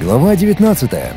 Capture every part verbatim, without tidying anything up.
Глава девятнадцатая.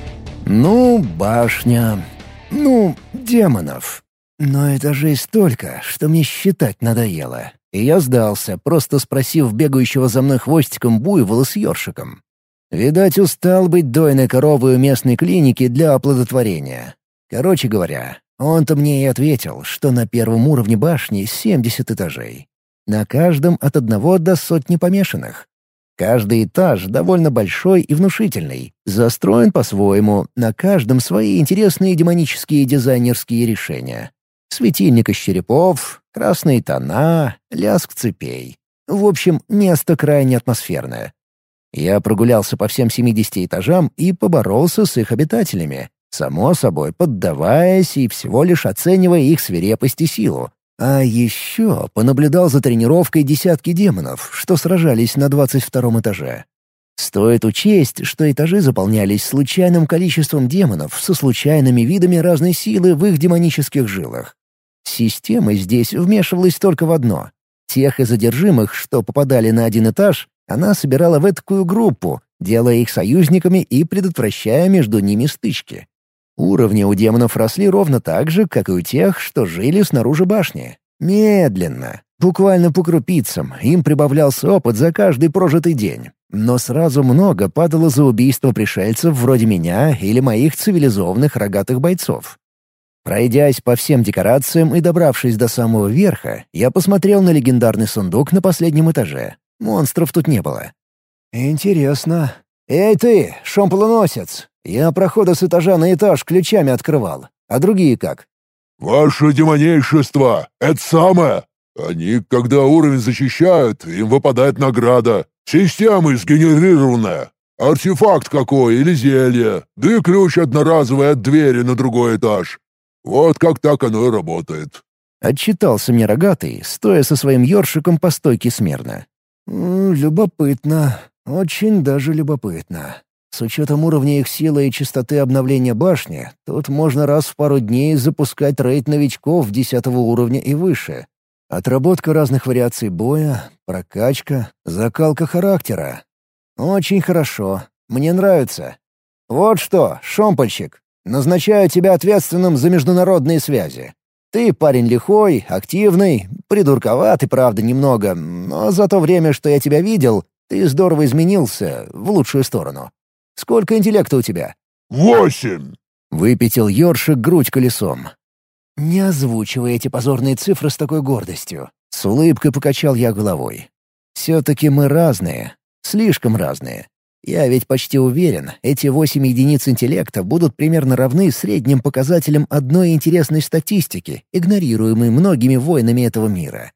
Ну, башня. Ну, демонов. Но этажей столько, что мне считать надоело. И я сдался, просто спросив бегающего за мной хвостиком буйвола с ёршиком. Видать, устал быть дойной коровой у местной клиники для оплодотворения. Короче говоря, он-то мне и ответил, что на первом уровне башни семьдесят этажей. На каждом от одного до сотни помешанных. Каждый этаж довольно большой и внушительный, застроен по-своему, на каждом свои интересные демонические дизайнерские решения. Светильник из черепов, красные тона, лязг цепей. В общем, место крайне атмосферное. Я прогулялся по всем семидесяти этажам и поборолся с их обитателями, само собой поддаваясь и всего лишь оценивая их свирепость и силу. А еще понаблюдал за тренировкой десятки демонов, что сражались на двадцать втором этаже. Стоит учесть, что этажи заполнялись случайным количеством демонов со случайными видами разной силы в их демонических жилах. Система здесь вмешивалась только в одно. Тех из одержимых, что попадали на один этаж, она собирала в этакую группу, делая их союзниками и предотвращая между ними стычки. Уровни у демонов росли ровно так же, как и у тех, что жили снаружи башни. Медленно, буквально по крупицам, им прибавлялся опыт за каждый прожитый день. Но сразу много падало за убийство пришельцев вроде меня или моих цивилизованных рогатых бойцов. Пройдясь по всем декорациям и добравшись до самого верха, я посмотрел на легендарный сундук на последнем этаже. Монстров тут не было. «Интересно. Эй ты, шомполоносец! Я проходы с этажа на этаж ключами открывал. А другие как?» «Ваше демонейшество! Это самое! Они, когда уровень зачищают, им выпадает награда. Система сгенерированная. Артефакт какой или зелье. Да и ключ одноразовый от двери на другой этаж. Вот как так оно и работает». Отчитался мне рогатый, стоя со своим ёршиком по стойке смирно. «М, «Любопытно. Очень даже любопытно. С учетом уровня их силы и частоты обновления башни, тут можно раз в пару дней запускать рейд новичков десятого уровня и выше. Отработка разных вариаций боя, прокачка, закалка характера. Очень хорошо. Мне нравится. Вот что, шомпольщик, назначаю тебя ответственным за международные связи. Ты парень лихой, активный, придурковатый, правда, немного, но за то время, что я тебя видел, ты здорово изменился в лучшую сторону. Сколько интеллекта у тебя?» «Восемь!» — выпятил ёршик грудь колесом. «Не озвучивай эти позорные цифры с такой гордостью». С улыбкой покачал я головой. «Все-таки мы разные. Слишком разные. Я ведь почти уверен, эти восемь единиц интеллекта будут примерно равны средним показателям одной интересной статистики, игнорируемой многими воинами этого мира.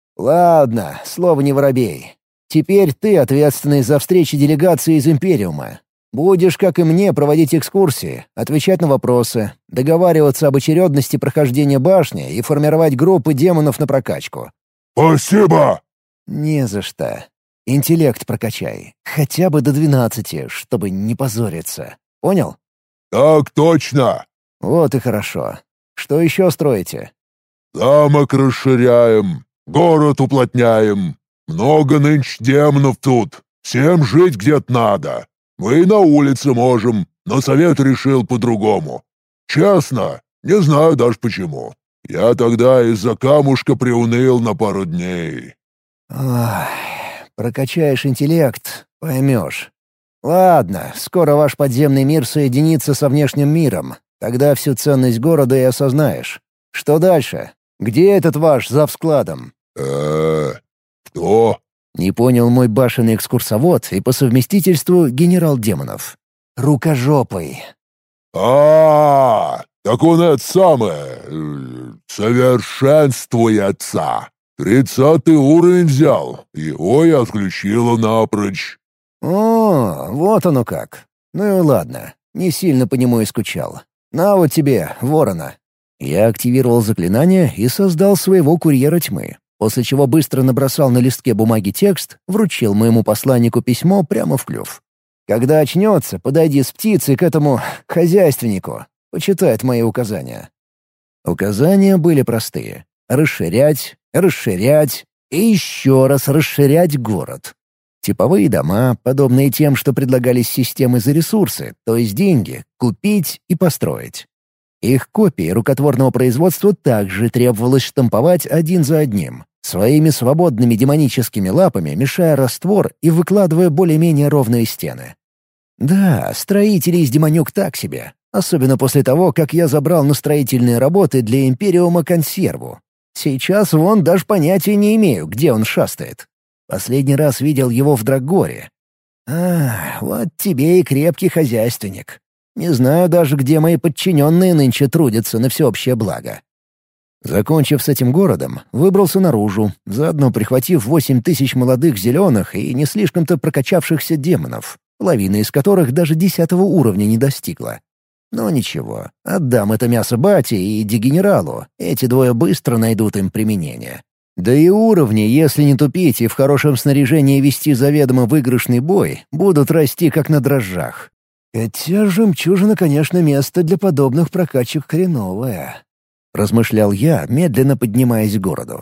Ладно, слово не воробей. Теперь ты ответственный за встречи делегации из Империума. Будешь, как и мне, проводить экскурсии, отвечать на вопросы, договариваться об очередности прохождения башни и формировать группы демонов на прокачку». «Спасибо!» «Не за что. Интеллект прокачай. Хотя бы до двенадцати, чтобы не позориться. Понял?» «Так точно!» «Вот и хорошо. Что еще строите?» «Замок расширяем, город уплотняем. Много нынче демонов тут. Всем жить где-то надо. Мы и на улице можем, но совет решил по-другому. Честно, не знаю даже почему. Я тогда из-за камушка приуныл на пару дней». «Ой, прокачаешь интеллект, поймешь. Ладно, скоро ваш подземный мир соединится со внешним миром. Тогда всю ценность города и осознаешь. Что дальше? Где этот ваш завскладом?» «Э-э, кто?» Не понял мой башенный экскурсовод и по совместительству генерал демонов. «Рукожопый». «А, так он это самое... э, совершенствуется. Тридцатый уровень взял, его и отключило напрочь». «О, вот оно как. Ну и ладно, не сильно по нему и скучал. На вот тебе, ворона». Я активировал заклинание и создал своего курьера тьмы, после чего быстро набросал на листке бумаги текст, вручил моему посланнику письмо прямо в клюв. «Когда очнется, подойди с птицей к этому хозяйственнику. Почитает мои указания». Указания были простые. Расширять, расширять и еще раз расширять город. Типовые дома, подобные тем, что предлагались системой за ресурсы, то есть деньги, купить и построить. Их копии рукотворного производства также требовалось штамповать один за одним, своими свободными демоническими лапами мешая раствор и выкладывая более-менее ровные стены. Да, строители из демонюк так себе, особенно после того, как я забрал на строительные работы для Империума консерву. Сейчас вон даже понятия не имею, где он шастает. Последний раз видел его в Драгоре. А, вот тебе и крепкий хозяйственник. Не знаю даже, где мои подчиненные нынче трудятся на всеобщее благо. Закончив с этим городом, выбрался наружу, заодно прихватив восемь тысяч молодых зеленых и не слишком-то прокачавшихся демонов, половина из которых даже десятого уровня не достигла. Но ничего, отдам это мясо бате и дегенералу, эти двое быстро найдут им применение. Да и уровни, если не тупить и в хорошем снаряжении вести заведомо выигрышный бой, будут расти как на дрожжах. Хотя жемчужина, конечно, место для подобных прокачек хреновое. Размышлял я, медленно поднимаясь к городу.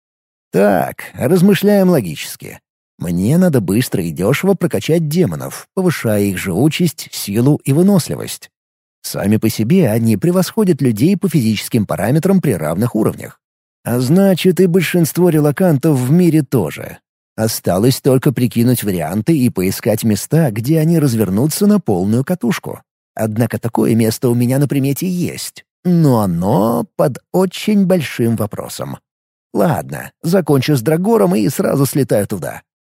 Так, размышляем логически. Мне надо быстро и дешево прокачать демонов, повышая их живучесть, силу и выносливость. Сами по себе они превосходят людей по физическим параметрам при равных уровнях. А значит, и большинство релокантов в мире тоже. Осталось только прикинуть варианты и поискать места, где они развернутся на полную катушку. Однако такое место у меня на примете есть. Но оно под очень большим вопросом. Ладно, закончу с Драгором и сразу слетаю туда.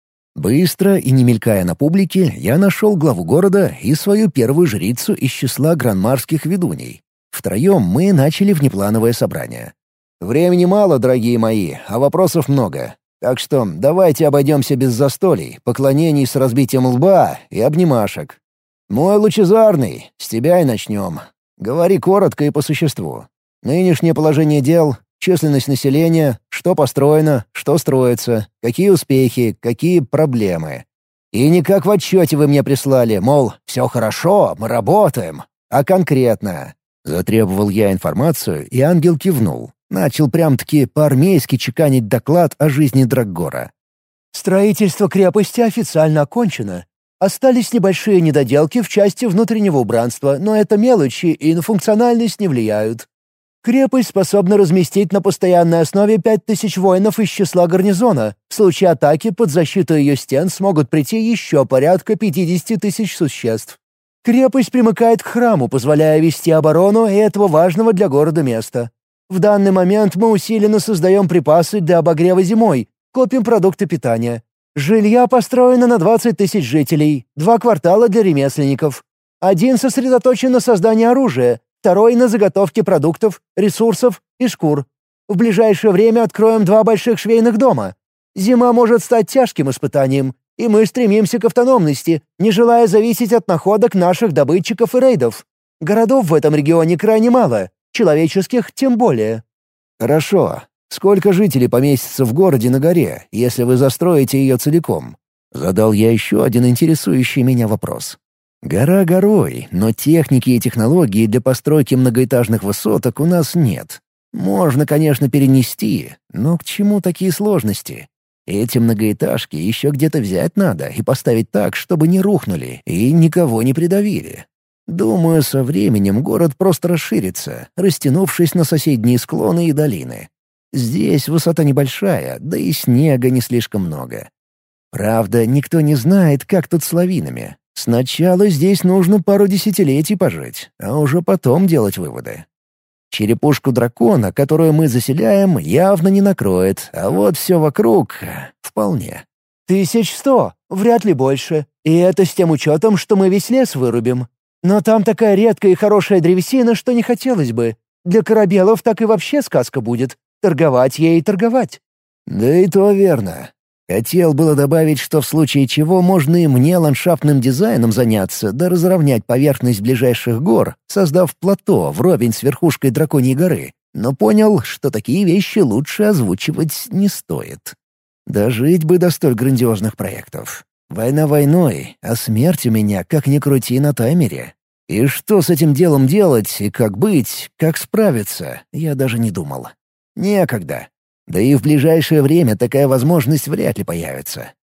Быстро и не мелькая на публике, я нашел главу города и свою первую жрицу из числа гранмарских ведуней. Втроем мы начали внеплановое собрание. Времени мало, дорогие мои, а вопросов много. Так что давайте обойдемся без застолий, поклонений с разбитием лба и обнимашек. Мой лучезарный, с тебя и начнем. Говори коротко и по существу. Нынешнее положение дел, численность населения, что построено, что строится, какие успехи, какие проблемы. И не как в отчете вы мне прислали, мол, все хорошо, мы работаем, а конкретно. Затребовал я информацию, и ангел кивнул. Начал прям-таки по-армейски чеканить доклад о жизни Драггора. Строительство крепости официально окончено. Остались небольшие недоделки в части внутреннего убранства, но это мелочи и на функциональность не влияют. Крепость способна разместить на постоянной основе пять тысяч воинов из числа гарнизона. В случае атаки под защиту ее стен смогут прийти еще порядка пятьдесят тысяч существ. Крепость примыкает к храму, позволяя вести оборону этого важного для города места. В данный момент мы усиленно создаем припасы для обогрева зимой, копим продукты питания. Жилья построено на двадцать тысяч жителей, два квартала для ремесленников. Один сосредоточен на создании оружия, второй — на заготовке продуктов, ресурсов и шкур. В ближайшее время откроем два больших швейных дома. Зима может стать тяжким испытанием, и мы стремимся к автономности, не желая зависеть от находок наших добытчиков и рейдов. Городов в этом регионе крайне мало, человеческих тем более. Хорошо. Сколько жителей поместится в городе на горе, если вы застроите ее целиком? Задал я еще один интересующий меня вопрос. Гора горой, но техники и технологий для постройки многоэтажных высоток у нас нет. Можно, конечно, перенести, но к чему такие сложности? Эти многоэтажки еще где-то взять надо и поставить так, чтобы не рухнули и никого не придавили. Думаю, со временем город просто расширится, растянувшись на соседние склоны и долины. Здесь высота небольшая, да и снега не слишком много. Правда, никто не знает, как тут с лавинами. Сначала здесь нужно пару десятилетий пожить, а уже потом делать выводы. Черепушку дракона, которую мы заселяем, явно не накроет, а вот все вокруг — вполне. Тысяч сто, вряд ли больше. И это с тем учетом, что мы весь лес вырубим. Но там такая редкая и хорошая древесина, что не хотелось бы. Для корабелов так и вообще сказка будет. Торговать ей и торговать. Да и то верно. Хотел было добавить, что в случае чего можно и мне ландшафтным дизайном заняться, да разровнять поверхность ближайших гор, создав плато вровень с верхушкой Драконьей горы, но понял, что такие вещи лучше озвучивать не стоит. Дожить бы до столь грандиозных проектов. Война войной, а смерть у меня, как ни крути, на таймере. И что с этим делом делать, и как быть, как справиться, я даже не думал. Некогда. Да и в ближайшее время такая возможность вряд ли появится.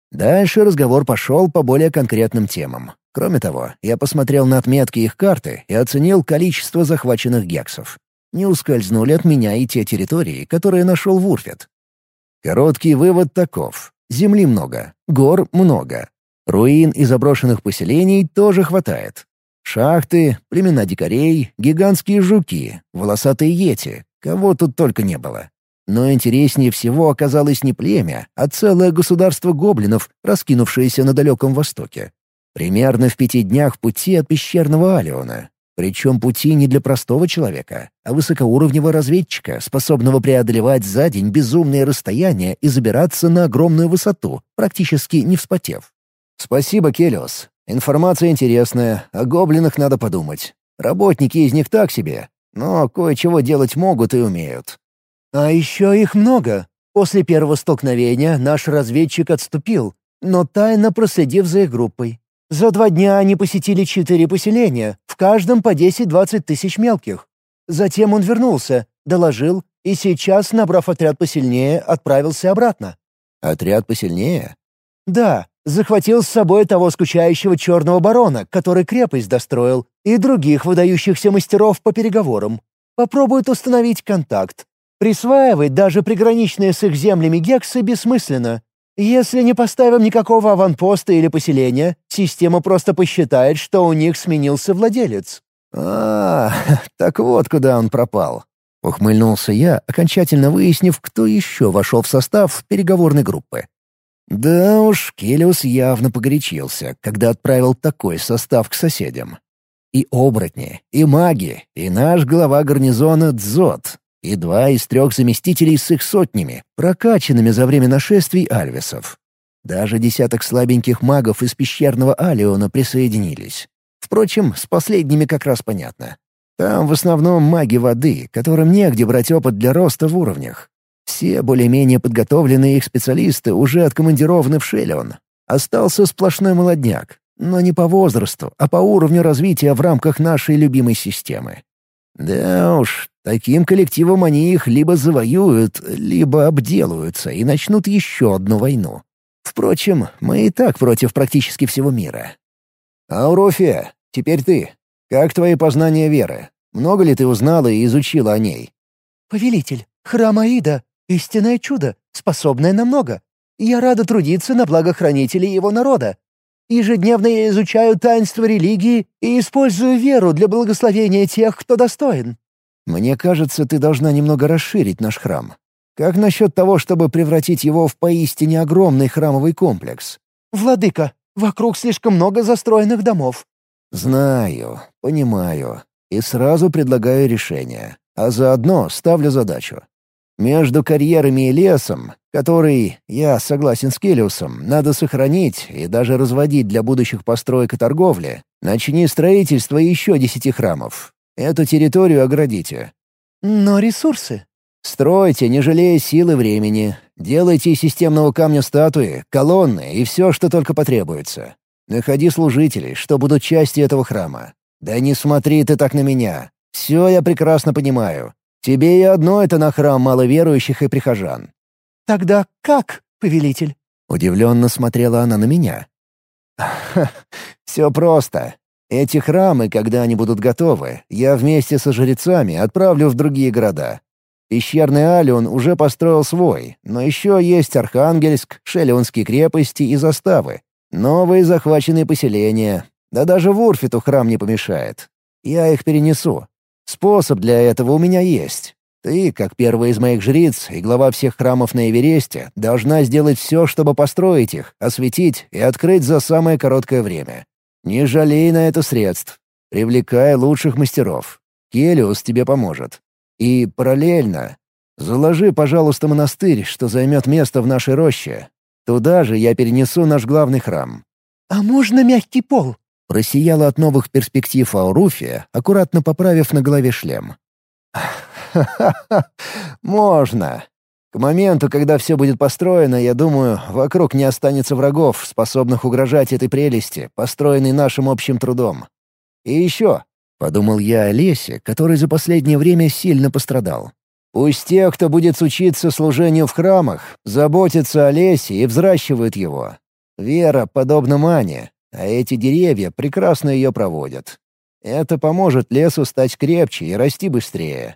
Дальше разговор пошел по более конкретным темам. Кроме того, я посмотрел на отметки их карты и оценил количество захваченных гексов. Не ускользнули от меня и те территории, которые нашел Вурфет. Короткий вывод таков. Земли много, гор много. Руин и заброшенных поселений тоже хватает. Шахты, племена дикарей, гигантские жуки, волосатые йети. Кого тут только не было. Но интереснее всего оказалось не племя, а целое государство гоблинов, раскинувшееся на далеком востоке. Примерно в пяти днях пути от пещерного Алиона. Причем пути не для простого человека, а высокоуровневого разведчика, способного преодолевать за день безумные расстояния и забираться на огромную высоту, практически не вспотев. «Спасибо, Келиос. Информация интересная, о гоблинах надо подумать. Работники из них так себе, но кое-чего делать могут и умеют». «А еще их много. После первого столкновения наш разведчик отступил, но тайно проследив за их группой. За два дня они посетили четыре поселения, в каждом по десять-двадцать тысяч мелких. Затем он вернулся, доложил, и сейчас, набрав отряд посильнее, отправился обратно». «Отряд посильнее?» «Да, захватил с собой того скучающего черного барона, который крепость достроил, и других выдающихся мастеров по переговорам. Попробует установить контакт. Присваивать даже приграничные с их землями гексы бессмысленно. Если не поставим никакого аванпоста или поселения, система просто посчитает, что у них сменился владелец». «А, так вот куда он пропал». Ухмыльнулся я, окончательно выяснив, кто еще вошел в состав переговорной группы. Да уж, Келиос явно погорячился, когда отправил такой состав к соседям. И оборотни, и маги, и наш глава гарнизона Дзот, и два из трех заместителей с их сотнями, прокачанными за время нашествий альвесов. Даже десяток слабеньких магов из пещерного Алиона присоединились. Впрочем, с последними как раз понятно. Там в основном маги воды, которым негде брать опыт для роста в уровнях. Все более-менее подготовленные их специалисты уже откомандированы в Шелион. Остался сплошной молодняк, но не по возрасту, а по уровню развития в рамках нашей любимой системы. Да уж, таким коллективом они их либо завоюют, либо обделаются и начнут еще одну войну. Впрочем, мы и так против практически всего мира. «Аурофия, теперь ты. Как твои познания веры? Много ли ты узнала и изучила о ней?» «Повелитель, храм Аида — истинное чудо, способное на много. Я рада трудиться на благо хранителей его народа. Ежедневно я изучаю таинства религии и использую веру для благословения тех, кто достоин». «Мне кажется, ты должна немного расширить наш храм. Как насчет того, чтобы превратить его в поистине огромный храмовый комплекс?» «Владыка, вокруг слишком много застроенных домов». «Знаю, понимаю. И сразу предлагаю решение. А заодно ставлю задачу. Между карьерами и лесом, который, я согласен с Келиусом, надо сохранить и даже разводить для будущих построек и торговли, начни строительство еще десяти храмов. Эту территорию оградите». «Но ресурсы?» «Стройте, не жалея сил и времени. Делайте из системного камня статуи, колонны и все, что только потребуется. Находи служителей, что будут частью этого храма. Да не смотри ты так на меня. Все я прекрасно понимаю. Тебе и одно это на храм маловерующих и прихожан». «Тогда как, повелитель?» Удивленно смотрела она на меня. «Все просто. Эти храмы, когда они будут готовы, я вместе со жрецами отправлю в другие города. Пещерный Алион уже построил свой, но еще есть Архангельск, Шелионские крепости и заставы. Новые захваченные поселения. Да даже Вурфету храм не помешает. Я их перенесу. Способ для этого у меня есть. Ты, как первая из моих жриц и глава всех храмов на Эвересте, должна сделать все, чтобы построить их, осветить и открыть за самое короткое время. Не жалей на это средств. Привлекай лучших мастеров. Келиус тебе поможет. И параллельно заложи, пожалуйста, монастырь, что займет место в нашей роще. Туда же я перенесу наш главный храм». «А можно мягкий пол?» Просияла от новых перспектив Ауруфия, аккуратно поправив на голове шлем. «Ха-ха-ха! Можно. К моменту, когда все будет построено, я думаю, вокруг не останется врагов, способных угрожать этой прелести, построенной нашим общим трудом. И еще...» — подумал я о лесе, который за последнее время сильно пострадал. «Пусть те, кто будет учиться служению в храмах, заботятся о лесе и взращивают его. Вера подобна мане, а эти деревья прекрасно ее проводят. Это поможет лесу стать крепче и расти быстрее.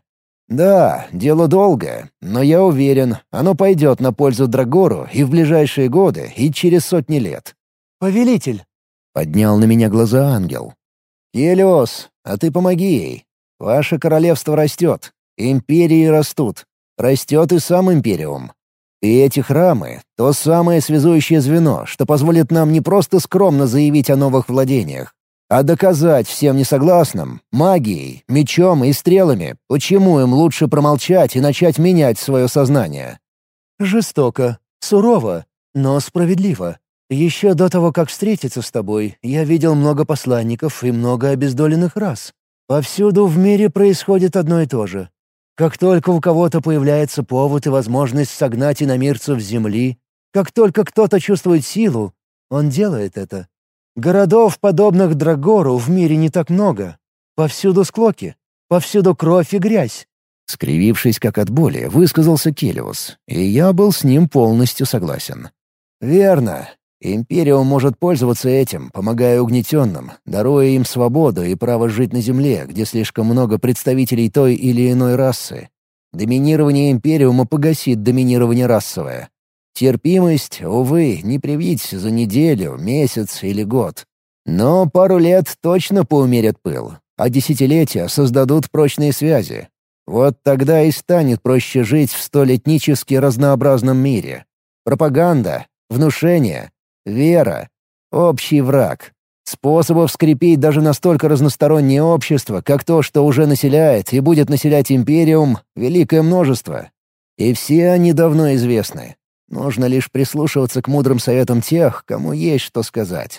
Да, дело долгое, но я уверен, оно пойдет на пользу Драгору и в ближайшие годы, и через сотни лет. «Повелитель!» — поднял на меня глаза ангел. «Келиос, а ты помоги ей. Ваше королевство растет, империи растут, растет и сам Империум. И эти храмы — то самое связующее звено, что позволит нам не просто скромно заявить о новых владениях, а доказать всем несогласным, магией, мечом и стрелами, почему им лучше промолчать и начать менять свое сознание». «Жестоко, сурово, но справедливо. Еще до того, как встретиться с тобой, я видел много посланников и много обездоленных рас. Повсюду в мире происходит одно и то же. Как только у кого-то появляется повод и возможность согнать иномирцев с земли, как только кто-то чувствует силу, он делает это. Городов, подобных Драгору, в мире не так много. Повсюду склоки, повсюду кровь и грязь». Скривившись как от боли, высказался Келиос, и я был с ним полностью согласен. «Верно. Империум может пользоваться этим, помогая угнетенным, даруя им свободу и право жить на Земле, где слишком много представителей той или иной расы. Доминирование Империума погасит доминирование расовое. Терпимость, увы, не привить за неделю, месяц или год. Но пару лет точно поумерят пыл, а десятилетия создадут прочные связи. Вот тогда и станет проще жить в столь этнически разнообразном мире. Пропаганда, внушение, вера, общий враг. Способов скрепить даже настолько разностороннее общество, как то, что уже населяет и будет населять Империум, великое множество. И все они давно известны. Нужно лишь прислушиваться к мудрым советам тех, кому есть что сказать.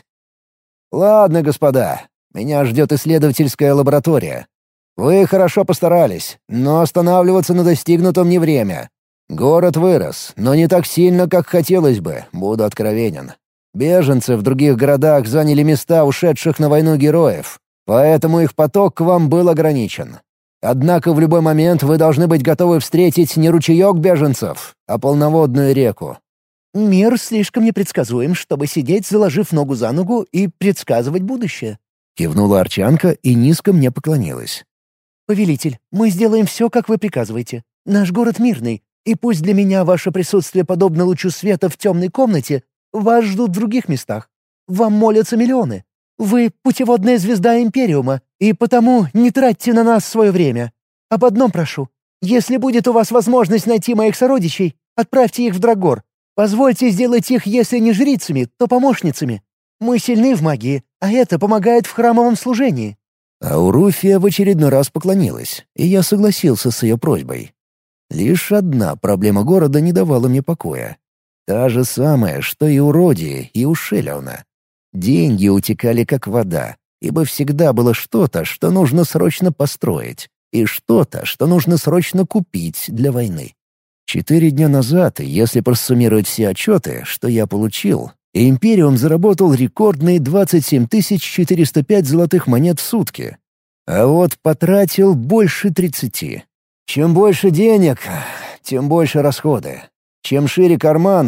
«Ладно, господа, меня ждет исследовательская лаборатория. Вы хорошо постарались, но останавливаться на достигнутом не время. Город вырос, но не так сильно, как хотелось бы, буду откровенен. Беженцы в других городах заняли места ушедших на войну героев, поэтому их поток к вам был ограничен. Однако в любой момент вы должны быть готовы встретить не ручеек беженцев, а полноводную реку». «Мир слишком непредсказуем, чтобы сидеть, заложив ногу за ногу и предсказывать будущее», — кивнула Арчанка и низко мне поклонилась. «Повелитель, мы сделаем все, как вы приказываете. Наш город мирный, и пусть для меня ваше присутствие подобно лучу света в темной комнате, вас ждут в других местах. Вам молятся миллионы. Вы — путеводная звезда Империума, и потому не тратьте на нас свое время. Об одном прошу. Если будет у вас возможность найти моих сородичей, отправьте их в Драгор. Позвольте сделать их, если не жрицами, то помощницами. Мы сильны в магии, а это помогает в храмовом служении». Ауруфия в очередной раз поклонилась, и я согласился с ее просьбой. Лишь одна проблема города не давала мне покоя. Та же самая, что и у Родии, и у Шеллиона. Деньги утекали как вода, ибо всегда было что-то, что нужно срочно построить, и что-то, что нужно срочно купить для войны. Четыре дня назад, если просуммировать все отчеты, что я получил, Империум заработал рекордные двадцать семь тысяч четыреста пять золотых монет в сутки. А вот потратил больше тридцати. Чем больше денег, тем больше расходы. Чем шире карман,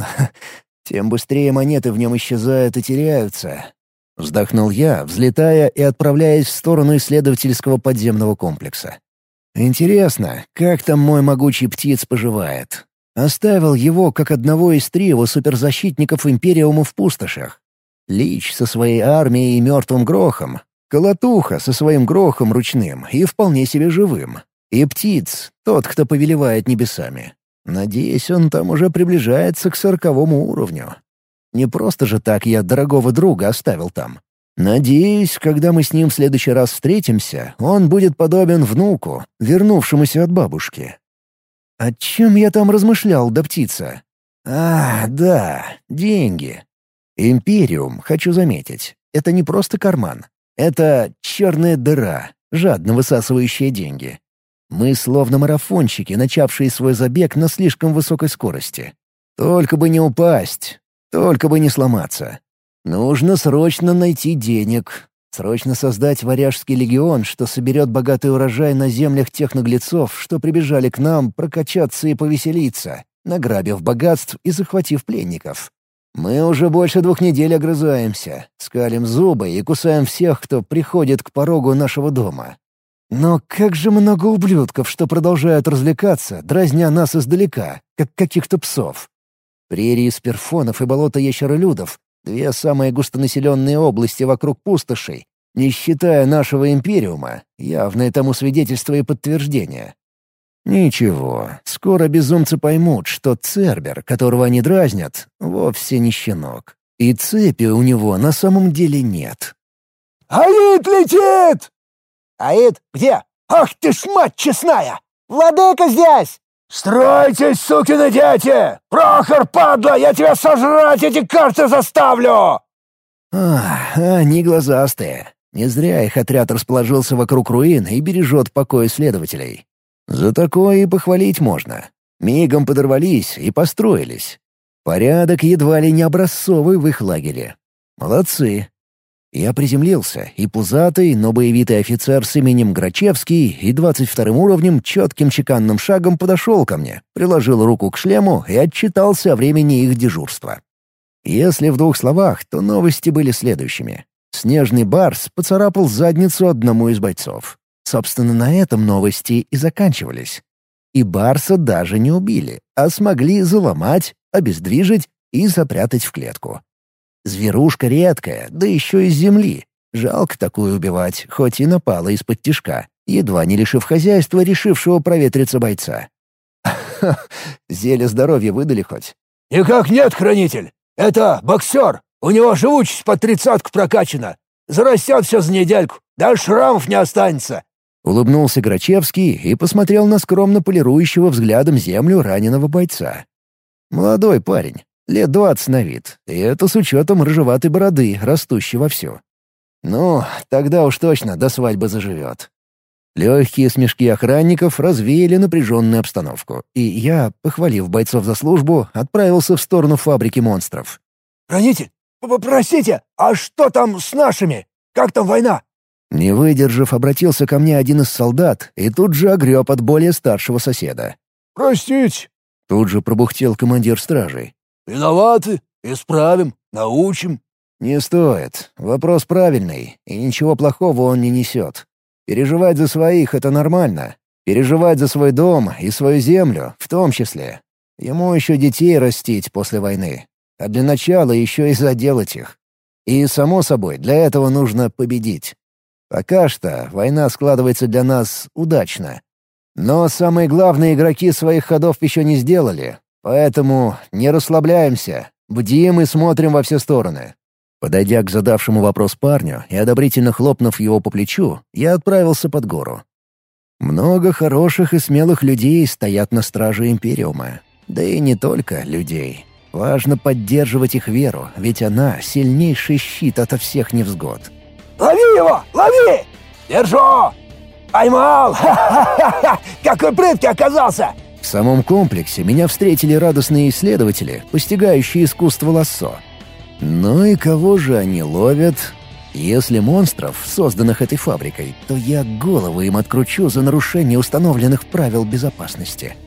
тем быстрее монеты в нем исчезают и теряются. Вздохнул я, взлетая и отправляясь в сторону исследовательского подземного комплекса. Интересно, как там мой могучий птиц поживает? Оставил его как одного из трио суперзащитников Империума в пустошах. Лич со своей армией и мертвым грохом, Колотуха со своим грохом ручным и вполне себе живым, и птиц, тот, кто повелевает небесами. Надеюсь, он там уже приближается к сороковому уровню. Не просто же так я дорогого друга оставил там. Надеюсь, когда мы с ним в следующий раз встретимся, он будет подобен внуку, вернувшемуся от бабушки. О чем я там размышлял, да птица? А, да, деньги. Империум, хочу заметить, это не просто карман. Это черная дыра, жадно высасывающая деньги. Мы словно марафонщики, начавшие свой забег на слишком высокой скорости. Только бы не упасть, только бы не сломаться. Нужно срочно найти денег, срочно создать варяжский легион, что соберет богатый урожай на землях тех наглецов, что прибежали к нам прокачаться и повеселиться, награбив богатств и захватив пленников. Мы уже больше двух недель огрызаемся, скалим зубы и кусаем всех, кто приходит к порогу нашего дома. Но как же много ублюдков, что продолжают развлекаться, дразня нас издалека, как каких-то псов. Прерии сперфонов и болото ящеролюдов — две самые густонаселенные области вокруг пустошей, не считая нашего Империума, явное тому свидетельство и подтверждение. Ничего, скоро безумцы поймут, что Цербер, которого они дразнят, вовсе не щенок. И цепи у него на самом деле нет. «Аид летит!» «Аид, где? Ах ты ж мать честная! Владыка здесь!» «Стройтесь, сукины дети! Прохор, падла, я тебя сожрать эти карты заставлю!» Ах, они глазастые. Не зря их отряд расположился вокруг руин и бережет покой следователей. За такое и похвалить можно. Мигом подорвались и построились. Порядок едва ли не образцовый в их лагере. Молодцы. Я приземлился, и пузатый, но боевитый офицер с именем Грачевский и двадцать вторым уровнем четким чеканным шагом подошел ко мне, приложил руку к шлему и отчитался о времени их дежурства. Если в двух словах, то новости были следующими. Снежный барс поцарапал задницу одному из бойцов. Собственно, на этом новости и заканчивались. И барса даже не убили, а смогли заломать, обездвижить и запрятать в клетку. Зверушка редкая, да еще из земли. Жалко такую убивать, хоть и напала из-под тишка, едва не лишив хозяйства решившего проветриться бойца. Ха, зелье здоровья выдали хоть? «Никак нет, хранитель! Это боксер! У него живучесть под тридцатку прокачана! Зарастет все за недельку, даже шрамов не останется!» Улыбнулся Грачевский и посмотрел на скромно полирующего взглядом землю раненого бойца. Молодой парень, лет двадцать на вид, и это с учетом рыжеватой бороды, растущей вовсю. Ну, тогда уж точно до свадьбы заживет. Легкие смешки охранников развеяли напряженную обстановку, и я, похвалив бойцов за службу, отправился в сторону фабрики монстров. «Хранитель, попросите, а что там с нашими? Как там война?» Не выдержав, обратился ко мне один из солдат и тут же огреб от более старшего соседа. «Простите!» — тут же пробухтел командир стражей. «Виноваты, исправим, научим». «Не стоит. Вопрос правильный, и ничего плохого он не несет. Переживать за своих — это нормально. Переживать за свой дом и свою землю в том числе. Ему еще детей растить после войны. А для начала еще и заделать их. И, само собой, для этого нужно победить. Пока что война складывается для нас удачно. Но самые главные игроки своих ходов еще не сделали, поэтому не расслабляемся, бдим и смотрим во все стороны». Подойдя к задавшему вопрос парню и одобрительно хлопнув его по плечу, я отправился под гору. Много хороших и смелых людей стоят на страже Империума. Да и не только людей. Важно поддерживать их веру, ведь она — сильнейший щит ото всех невзгод. «Лови его! Лови! Держу! Поймал! Ха-ха-ха! Какой прыткий оказался!» В самом комплексе меня встретили радостные исследователи, постигающие искусство лассо. Ну и кого же они ловят? Если монстров, созданных этой фабрикой, то я голову им откручу за нарушение установленных правил безопасности.